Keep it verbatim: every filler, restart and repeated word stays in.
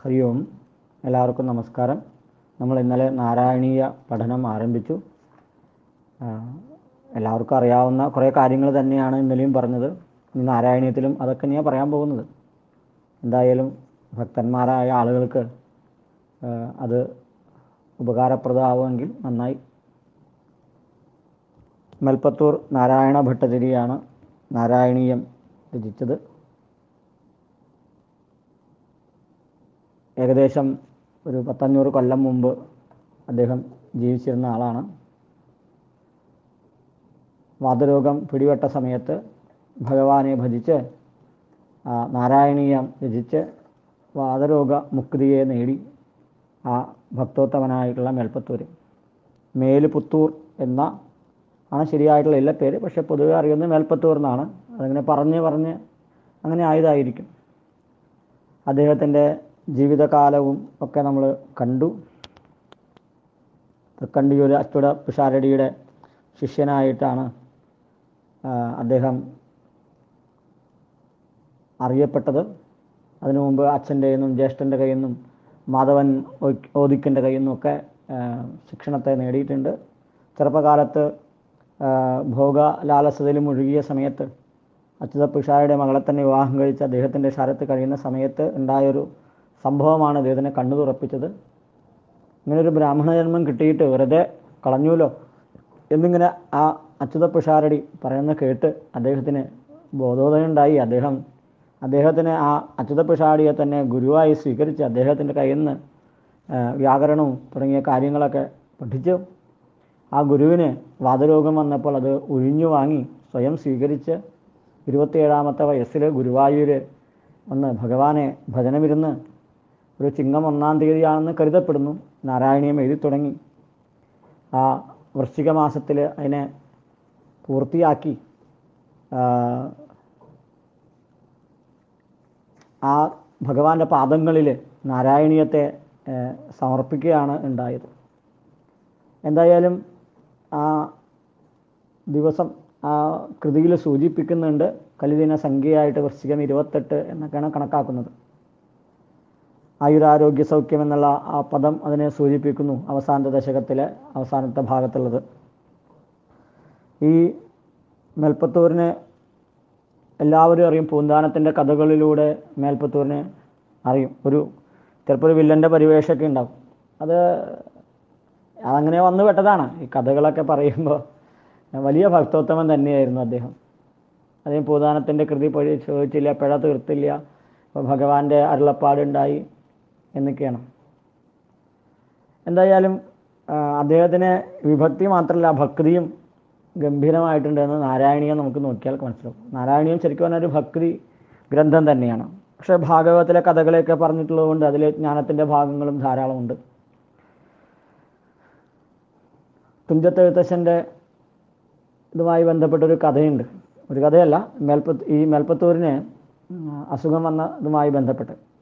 ഹരി ഓം. എല്ലാവർക്കും നമസ്കാരം. നമ്മൾ ഇന്നലെ നാരായണീയ പഠനം ആരംഭിച്ചു. എല്ലാവർക്കും അറിയാവുന്ന കുറേ കാര്യങ്ങൾ തന്നെയാണ് ഇന്നലെയും പറഞ്ഞത്. ഈ നാരായണീയത്തിലും അതൊക്കെ തന്നെയാണ് പറയാൻ പോകുന്നത്. എന്തായാലും ഭക്തന്മാരായ ആളുകൾക്ക് അത് ഉപകാരപ്രദമാവുമെങ്കിൽ നന്നായി. മേൽപ്പത്തൂർ നാരായണ ഭട്ടതിരിയാണ് നാരായണീയം രചിച്ചത്. ഏകദേശം ഒരു പത്തഞ്ഞൂറ് കൊല്ലം മുമ്പ് അദ്ദേഹം ജീവിച്ചിരുന്ന ആളാണ്. വാതരോഗം പിടിപെട്ട സമയത്ത് ഭഗവാനെ ഭജിച്ച് നാരായണീയം രചിച്ച് വാതരോഗ മുക്തിയെ നേടി ആ ഭക്തോത്തമനായിട്ടുള്ള മേൽപ്പത്തൂർ. മേലുപുത്തൂർ എന്ന ആണ് ശരിയായിട്ടുള്ള എല്ലാ പേര്. പക്ഷേ പൊതുവെ അറിയുന്നത് മേൽപ്പത്തൂർ എന്നാണ്. അതങ്ങനെ പറഞ്ഞ് പറഞ്ഞ് അങ്ങനെ ആയതായിരിക്കും. അദ്ദേഹത്തിൻ്റെ ജീവിതകാലവും ഒക്കെ നമ്മൾ കണ്ടു. തൃക്കണ്ടിയൂർ അച്യുത പിഷാരടിയുടെ ശിഷ്യനായിട്ടാണ് അദ്ദേഹം അറിയപ്പെട്ടത്. അതിനു മുമ്പ് അച്ഛൻ്റെ കയ്യിൽ നിന്നും ജ്യേഷ്ഠൻ്റെ കയ്യിൽ നിന്നും മാധവൻ ഓദിക്കൻ്റെ കയ്യിൽ നിന്നുമൊക്കെ ശിക്ഷണത്തെ നേടിയിട്ടുണ്ട്. ചെറുപ്പകാലത്ത് ഭോഗലാലസതയിൽ മുഴുകിയ സമയത്ത് അച്യുത പിഷാരടിയുടെ മകളെ തന്നെ വിവാഹം കഴിച്ച് അദ്ദേഹത്തിൻ്റെ ശരത്ത് കഴിയുന്ന സമയത്ത് ഉണ്ടായൊരു സംഭവമാണ് അദ്ദേഹത്തിനെ കണ്ണു തുറപ്പിച്ചത്. ഇങ്ങനൊരു ബ്രാഹ്മണ ജന്മം കിട്ടിയിട്ട് വെറുതെ കളഞ്ഞൂലോ എന്നിങ്ങനെ ആ അച്യുത പിഷാരടി പറയുന്ന കേട്ട് അദ്ദേഹത്തിന് ബോധോദയം ഉണ്ടായി. അദ്ദേഹം അദ്ദേഹത്തിന് ആ അച്യുത പിഷാരടിയെ തന്നെ ഗുരുവായി സ്വീകരിച്ച് അദ്ദേഹത്തിൻ്റെ കയ്യിൽ നിന്ന് വ്യാകരണവും തുടങ്ങിയ കാര്യങ്ങളൊക്കെ പഠിച്ചു. ആ ഗുരുവിന് വാതരോഗം വന്നപ്പോൾ അത് ഒഴിഞ്ഞു വാങ്ങി സ്വയം സ്വീകരിച്ച് ഇരുപത്തിയേഴാമത്തെ വയസ്സിൽ ഗുരുവായൂർ വന്ന് ഭഗവാനെ ഭജനമിരുന്ന് ഒരു ചിങ്ങം ഒന്നാം തീയതിയാണെന്ന് കരുതപ്പെടുന്നു നാരായണീയം എഴുതി തുടങ്ങി. ആ വൃശ്ചിക മാസത്തിൽ അതിനെ പൂർത്തിയാക്കി ആ ഭഗവാന്റെ പാദങ്ങളിൽ നാരായണീയത്തെ സമർപ്പിക്കുകയാണ് ഉണ്ടായത്. എന്തായാലും ആ ദിവസം ആ കൃതിയിൽ സൂചിപ്പിക്കുന്നുണ്ട്. കലിദിന സംഖ്യയായിട്ട് വൃശ്ചികം ഇരുപത്തെട്ട് എന്നൊക്കെയാണ് കണക്കാക്കുന്നത്. ആയുരാരോഗ്യ സൗഖ്യം എന്നുള്ള ആ പദം അതിനെ സൂചിപ്പിക്കുന്നു. അവസാനത്തെ ദശകത്തിലെ അവസാനത്തെ ഭാഗത്തുള്ളത്. ഈ മേൽപ്പത്തൂരിനെ എല്ലാവരും അറിയും. പൂന്താനത്തിൻ്റെ കഥകളിലൂടെ മേൽപ്പത്തൂരിനെ അറിയും. ഒരു ചിലപ്പോൾ ഒരു വില്ലൻ്റെ പരിവേഷമൊക്കെ ഉണ്ടാവും. അത് അതങ്ങനെ വന്നു പെട്ടതാണ്. ഈ കഥകളൊക്കെ പറയുമ്പോൾ വലിയ ഭക്തോത്തമൻ തന്നെയായിരുന്നു അദ്ദേഹം. അദ്ദേഹം പൂന്താനത്തിൻ്റെ കൃതി പഴി ചോദിച്ചില്ല, പിഴ തീർത്തില്ല, അപ്പോൾ ഭഗവാന്റെ അരുളപ്പാടുണ്ടായി എന്നൊക്കെയാണ്. എന്തായാലും അദ്ദേഹത്തിന് വിഭക്തി മാത്രമല്ല ഭക്തിയും ഗംഭീരമായിട്ടുണ്ടെന്ന് നാരായണീയം നമുക്ക് നോക്കിയാൽ മനസ്സിലാവും. നാരായണീയം ശരിക്കും പറഞ്ഞാൽ ഒരു ഭക്തി ഗ്രന്ഥം തന്നെയാണ്. പക്ഷേ ഭാഗവതത്തിലെ കഥകളെയൊക്കെ പറഞ്ഞിട്ടുള്ളത് കൊണ്ട് അതിൽ ജ്ഞാനത്തിൻ്റെ ഭാഗങ്ങളും ധാരാളമുണ്ട്. തുഞ്ചത്തെഴുത്തച്ഛൻ്റെ ഇതുമായി ബന്ധപ്പെട്ടൊരു കഥയുണ്ട്. ഒരു കഥയല്ല, മേൽപ്പത്ത് ഈ മേൽപ്പത്തൂരിന് അസുഖം വന്നതുമായി ബന്ധപ്പെട്ട്